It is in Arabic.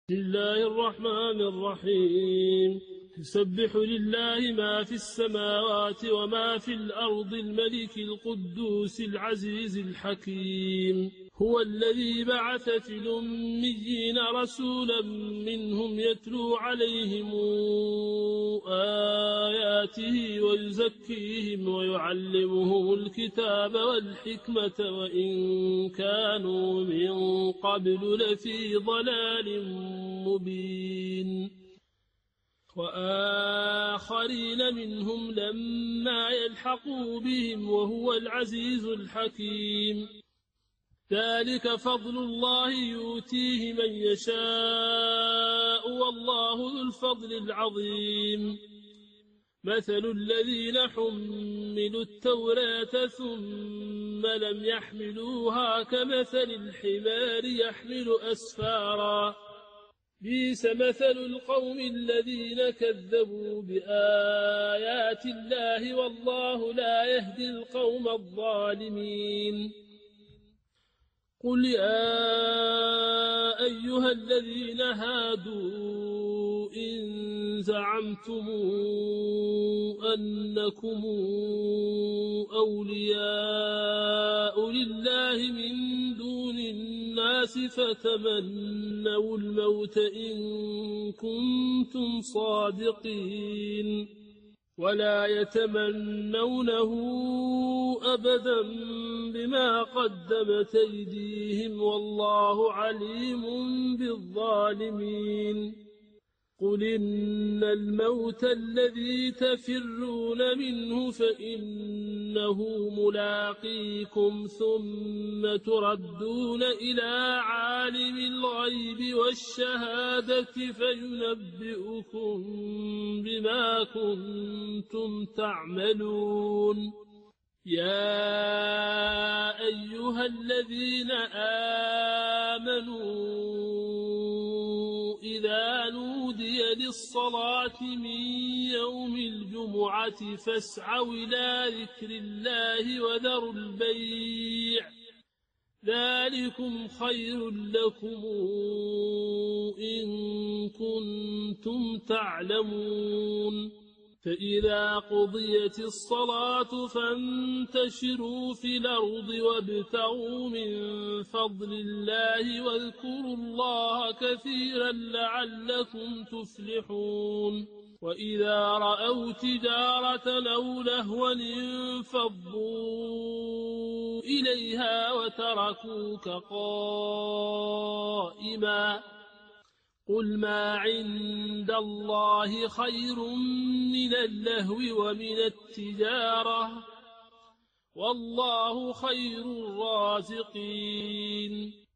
بسم الله الرحمن الرحيم. يسبح لله ما في السماوات وما في الأرض الملك القدوس العزيز الحكيم. هو الذي بعث في الأميين رسولا منهم يتلو عليهم آياته ويزكيهم ويعلمهم الكتاب والحكمة وإن كانوا من قبل لفي ضلال مبين. وآخرين منهم لما يلحقوا بهم وهو العزيز الحكيم. ذلك فضل الله يؤتيه من يشاء والله ذو الفضل العظيم. مثل الذين حملوا التوراة ثم لم يحملوها كمثل الحمار يحمل أسفارا. بئس مثل القوم الذين كذبوا بآيات الله والله لا يهدي القوم الظالمين. قل يا أيها الذين هادوا إن زعمتم أنكم أولياء لله من دون الناس فتمنوا الموت إن كنتم صادقين ولا يتمنونه أبدا بما قدمت أيديهم والله عليم بالظالمين. قل إن الموت الذي تفرون منه فإنه ملاقيكم ثم تردون إلى عالم الغيب والشهادة فينبئكم بما كنتم تعملون. يا أيها الذين آمنوا إذا نودي للصلاة من يوم الجمعة فاسعوا إلى ذكر الله وذروا البيع ذلكم خير لكم إن كنتم تعلمون. فإذا قضيت الصلاة فانتشروا في الأرض وابتغوا من فضل الله واذكروا الله كثيرا لعلكم تفلحون. وإذا رأوا تجارة أو لهوا انفضوا إليها وتركوك قائما. قل ما عند الله خير من اللهو ومن التجارة والله خير الرازقين.